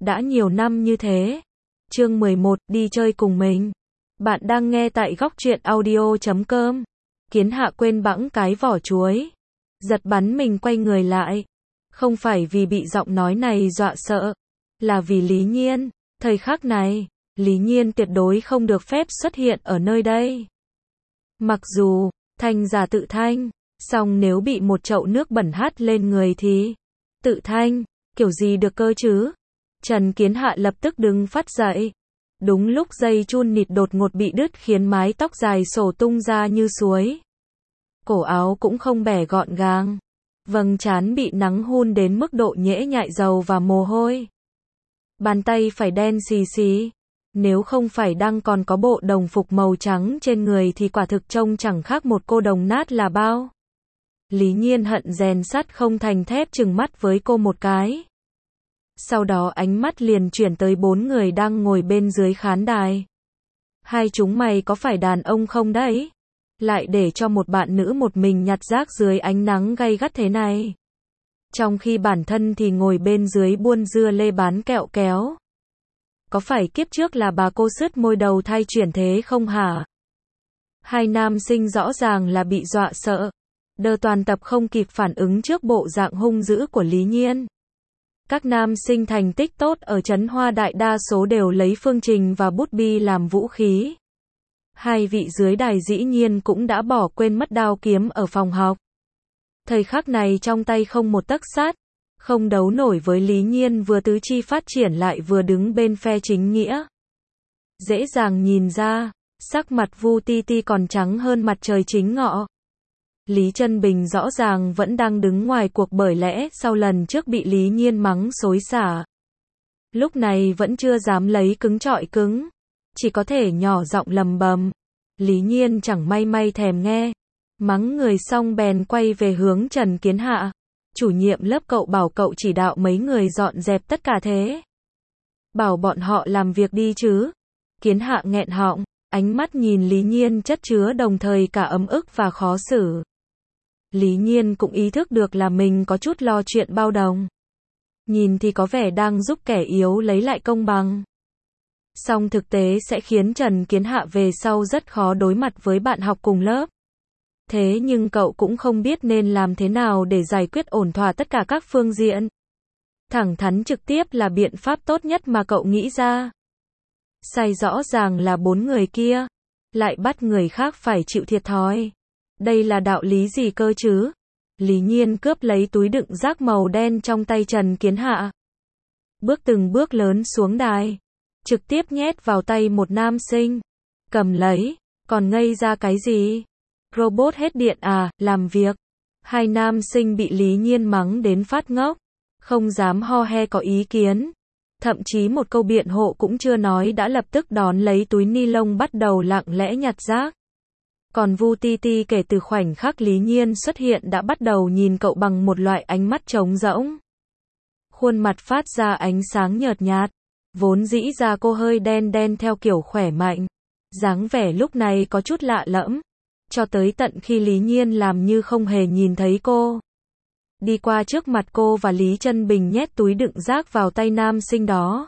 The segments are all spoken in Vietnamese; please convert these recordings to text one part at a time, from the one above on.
đã nhiều năm như thế. Chương 11, đi chơi cùng mình. Bạn đang nghe tại góc truyện audio.com. Kiến Hạ quên bẵng cái vỏ chuối. Giật bắn mình quay người lại. Không phải vì bị giọng nói này dọa sợ. Là vì Lý Nhiên. Thời khắc này, Lý Nhiên tuyệt đối không được phép xuất hiện ở nơi đây. Mặc dù, thanh giả tự thanh. Song nếu bị một chậu nước bẩn hắt lên người thì tự thanh, kiểu gì được cơ chứ? Trần Kiến Hạ lập tức đứng phát dậy. Đúng lúc dây chun nịt đột ngột bị đứt khiến mái tóc dài xổ tung ra như suối. Cổ áo cũng không bẻ gọn gàng. Vầng trán bị nắng hun đến mức độ nhễ nhại dầu và mồ hôi. Bàn tay phải đen xì xì. Nếu không phải đang còn có bộ đồng phục màu trắng trên người thì quả thực trông chẳng khác một cô đồng nát là bao. Lý Nhiên hận rèn sắt không thành thép trừng mắt với cô một cái. Sau đó ánh mắt liền chuyển tới 4 người đang ngồi bên dưới khán đài. Hai chúng mày có phải đàn ông không đấy? Lại để cho một bạn nữ một mình nhặt rác dưới ánh nắng gay gắt thế này. Trong khi bản thân thì ngồi bên dưới buôn dưa lê bán kẹo kéo. Có phải kiếp trước là bà cô sứt môi đầu thai chuyển thế không hả? Hai nam sinh rõ ràng là bị dọa sợ. Đơ toàn tập không kịp phản ứng trước bộ dạng hung dữ của Lý Nhiên. Các nam sinh thành tích tốt ở Trấn Hoa đại đa số đều lấy phương trình và bút bi làm vũ khí. Hai vị dưới đài dĩ nhiên cũng đã bỏ quên mất đao kiếm ở phòng học. Thời khắc này trong tay không một tấc sắt, không đấu nổi với Lý Nhiên vừa tứ chi phát triển lại vừa đứng bên phe chính nghĩa. Dễ dàng nhìn ra, sắc mặt Vu Ti Ti còn trắng hơn mặt trời chính ngọ. Lý Trân Bình rõ ràng vẫn đang đứng ngoài cuộc bởi lẽ sau lần trước bị Lý Nhiên mắng xối xả. Lúc này vẫn chưa dám lấy cứng trọi cứng. Chỉ có thể nhỏ giọng lầm bầm. Lý Nhiên chẳng may thèm nghe. Mắng người xong bèn quay về hướng Trần Kiến Hạ. Chủ nhiệm lớp cậu bảo cậu chỉ đạo mấy người dọn dẹp tất cả thế. Bảo bọn họ làm việc đi chứ. Kiến Hạ nghẹn họng. Ánh mắt nhìn Lý Nhiên chất chứa đồng thời cả ấm ức và khó xử. Lý Nhiên cũng ý thức được là mình có chút lo chuyện bao đồng. Nhìn thì có vẻ đang giúp kẻ yếu lấy lại công bằng. Song thực tế sẽ khiến Trần Kiến Hạ về sau rất khó đối mặt với bạn học cùng lớp. Thế nhưng cậu cũng không biết nên làm thế nào để giải quyết ổn thỏa tất cả các phương diện. Thẳng thắn trực tiếp là biện pháp tốt nhất mà cậu nghĩ ra. Sai rõ ràng là 4 người kia. Lại bắt người khác phải chịu thiệt thòi. Đây là đạo lý gì cơ chứ? Lý Nhiên cướp lấy túi đựng rác màu đen trong tay Trần Kiến Hạ. Bước từng bước lớn xuống đài. Trực tiếp nhét vào tay một nam sinh. Cầm lấy. Còn ngây ra cái gì? Robot hết điện à, làm việc. Hai nam sinh bị Lý Nhiên mắng đến phát ngốc. Không dám ho he có ý kiến. Thậm chí một câu biện hộ cũng chưa nói đã lập tức đón lấy túi ni lông bắt đầu lặng lẽ nhặt rác. Còn Vu Ti Ti kể từ khoảnh khắc Lý Nhiên xuất hiện đã bắt đầu nhìn cậu bằng một loại ánh mắt trống rỗng. Khuôn mặt phát ra ánh sáng nhợt nhạt. Vốn dĩ ra cô hơi đen theo kiểu khỏe mạnh. Dáng vẻ lúc này có chút lạ lẫm. Cho tới tận khi Lý Nhiên làm như không hề nhìn thấy cô. Đi qua trước mặt cô và Lý Trân Bình nhét túi đựng rác vào tay nam sinh đó.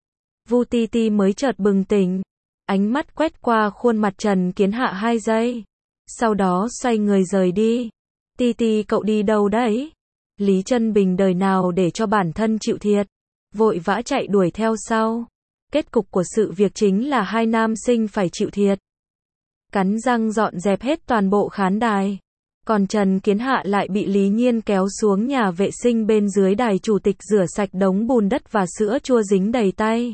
Vu Ti Ti mới chợt bừng tỉnh. Ánh mắt quét qua khuôn mặt Trần Kiến Hạ 2 giây. Sau đó xoay người rời đi. Ti Ti cậu đi đâu đấy? Lý Trân Bình đời nào để cho bản thân chịu thiệt. Vội vã chạy đuổi theo sau. Kết cục của sự việc chính là hai nam sinh phải chịu thiệt. Cắn răng dọn dẹp hết toàn bộ khán đài. Còn Trần Kiến Hạ lại bị Lý Nhiên kéo xuống nhà vệ sinh bên dưới đài chủ tịch rửa sạch đống bùn đất và sữa chua dính đầy tay.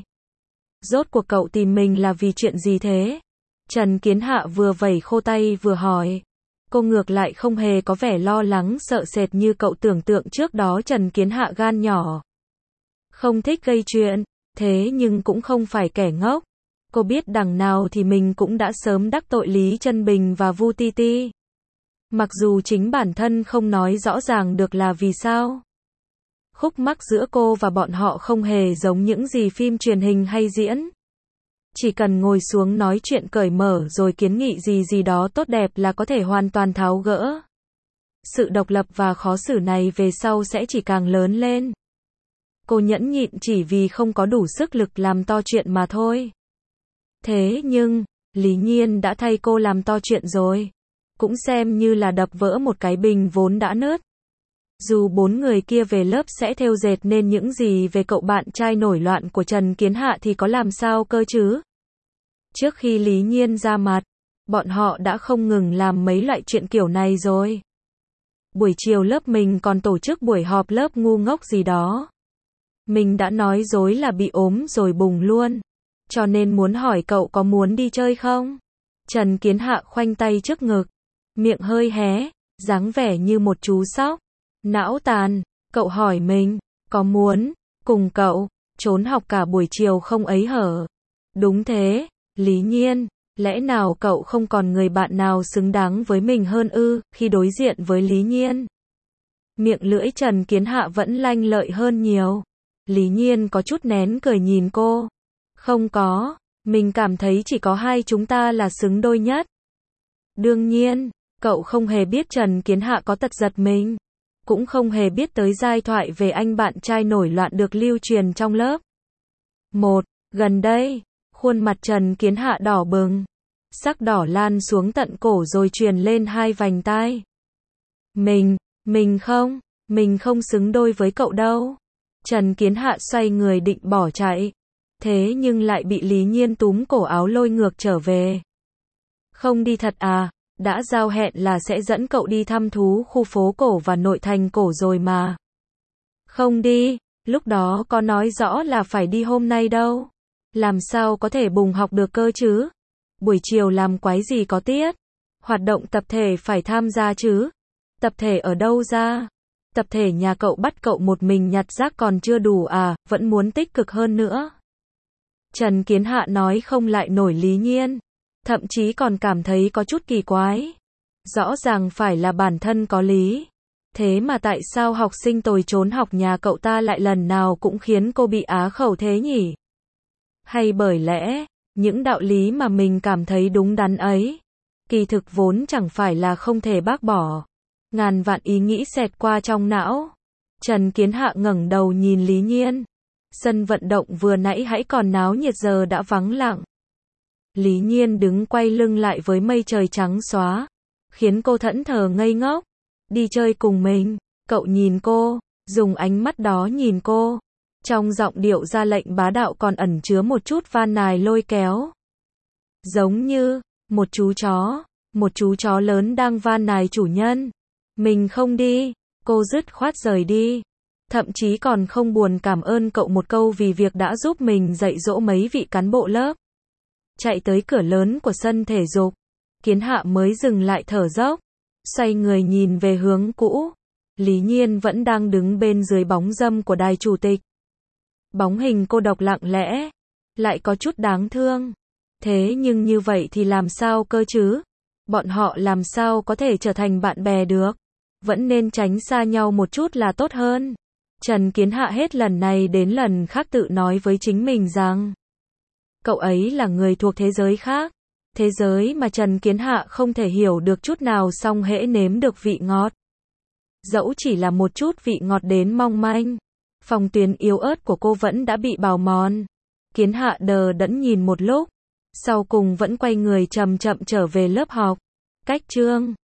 Rốt cuộc cậu tìm mình là vì chuyện gì thế? Trần Kiến Hạ vừa vẩy khô tay vừa hỏi. Cô ngược lại không hề có vẻ lo lắng sợ sệt như cậu tưởng tượng trước đó. Trần Kiến Hạ gan nhỏ. Không thích gây chuyện, thế nhưng cũng không phải kẻ ngốc. Cô biết đằng nào thì mình cũng đã sớm đắc tội Lý Trân Bình và Vu Ti Ti. Mặc dù chính bản thân không nói rõ ràng được là vì sao. Khúc mắc giữa cô và bọn họ không hề giống những gì phim truyền hình hay diễn. Chỉ cần ngồi xuống nói chuyện cởi mở rồi kiến nghị gì đó tốt đẹp là có thể hoàn toàn tháo gỡ. Sự độc lập và khó xử này về sau sẽ chỉ càng lớn lên. Cô nhẫn nhịn chỉ vì không có đủ sức lực làm to chuyện mà thôi. Thế nhưng, Lý Nhiên đã thay cô làm to chuyện rồi. Cũng xem như là đập vỡ một cái bình vốn đã nứt. Dù 4 người kia về lớp sẽ thêu dệt nên những gì về cậu bạn trai nổi loạn của Trần Kiến Hạ thì có làm sao cơ chứ? Trước khi Lý Nhiên ra mặt, bọn họ đã không ngừng làm mấy loại chuyện kiểu này rồi. Buổi chiều lớp mình còn tổ chức buổi họp lớp ngu ngốc gì đó. Mình đã nói dối là bị ốm rồi bùng luôn. Cho nên muốn hỏi cậu có muốn đi chơi không? Trần Kiến Hạ khoanh tay trước ngực, miệng hơi hé, dáng vẻ như một chú sóc. Não tàn, cậu hỏi mình, có muốn cùng cậu trốn học cả buổi chiều không ấy hở? Đúng thế, Lý Nhiên, lẽ nào cậu không còn người bạn nào xứng đáng với mình hơn ư? Khi đối diện với Lý Nhiên, miệng lưỡi Trần Kiến Hạ vẫn lanh lợi hơn nhiều. Lý Nhiên có chút nén cười nhìn cô. Không có, mình cảm thấy chỉ có hai chúng ta là xứng đôi nhất. Đương nhiên, cậu không hề biết Trần Kiến Hạ có tật giật mình. Cũng không hề biết tới giai thoại về anh bạn trai nổi loạn được lưu truyền trong lớp. Gần đây, khuôn mặt Trần Kiến Hạ đỏ bừng. Sắc đỏ lan xuống tận cổ rồi truyền lên hai vành tai. Mình không xứng đôi với cậu đâu. Trần Kiến Hạ xoay người định bỏ chạy. Thế nhưng lại bị Lý Nhiên túm cổ áo lôi ngược trở về. Không đi thật à? Đã giao hẹn là sẽ dẫn cậu đi thăm thú khu phố cổ và nội thành cổ rồi mà. Không đi, lúc đó có nói rõ là phải đi hôm nay đâu. Làm sao có thể bùng học được cơ chứ? Buổi chiều làm quái gì có tiết? Hoạt động tập thể phải tham gia chứ? Tập thể ở đâu ra? Tập thể nhà cậu bắt cậu một mình nhặt rác còn chưa đủ à, vẫn muốn tích cực hơn nữa. Trần Kiến Hạ nói không lại nổi Lý Nhiên. Thậm chí còn cảm thấy có chút kỳ quái. Rõ ràng phải là bản thân có lý. Thế mà tại sao học sinh tồi trốn học nhà cậu ta lại lần nào cũng khiến cô bị á khẩu thế nhỉ? Hay bởi lẽ, những đạo lý mà mình cảm thấy đúng đắn ấy, kỳ thực vốn chẳng phải là không thể bác bỏ. Ngàn vạn ý nghĩ xẹt qua trong não. Trần Kiến Hạ ngẩng đầu nhìn Lý Nhiên. Sân vận động vừa nãy hãy còn náo nhiệt giờ đã vắng lặng. Lý Nhiên đứng quay lưng lại với mây trời trắng xóa, khiến cô thẫn thờ ngây ngốc. Đi chơi cùng mình, cậu nhìn cô, dùng ánh mắt đó nhìn cô. Trong giọng điệu ra lệnh bá đạo còn ẩn chứa một chút van nài lôi kéo. Giống như, một chú chó lớn đang van nài chủ nhân. Mình không đi, cô dứt khoát rời đi. Thậm chí còn không buồn cảm ơn cậu một câu vì việc đã giúp mình dạy dỗ mấy vị cán bộ lớp. Chạy tới cửa lớn của sân thể dục, Kiến Hạ mới dừng lại thở dốc, xoay người nhìn về hướng cũ. Lý Nhiên vẫn đang đứng bên dưới bóng râm của đài chủ tịch. Bóng hình cô độc lặng lẽ, lại có chút đáng thương. Thế nhưng như vậy thì làm sao cơ chứ? Bọn họ làm sao có thể trở thành bạn bè được? Vẫn nên tránh xa nhau một chút là tốt hơn. Trần Kiến Hạ hết lần này đến lần khác tự nói với chính mình rằng cậu ấy là người thuộc thế giới khác. Thế giới mà Trần Kiến Hạ không thể hiểu được chút nào, song hễ nếm được vị ngọt. Dẫu chỉ là một chút vị ngọt đến mong manh, phòng tuyến yếu ớt của cô vẫn đã bị bào mòn. Kiến Hạ đờ đẫn nhìn một lúc, sau cùng vẫn quay người chậm chậm trở về lớp học. Cách chương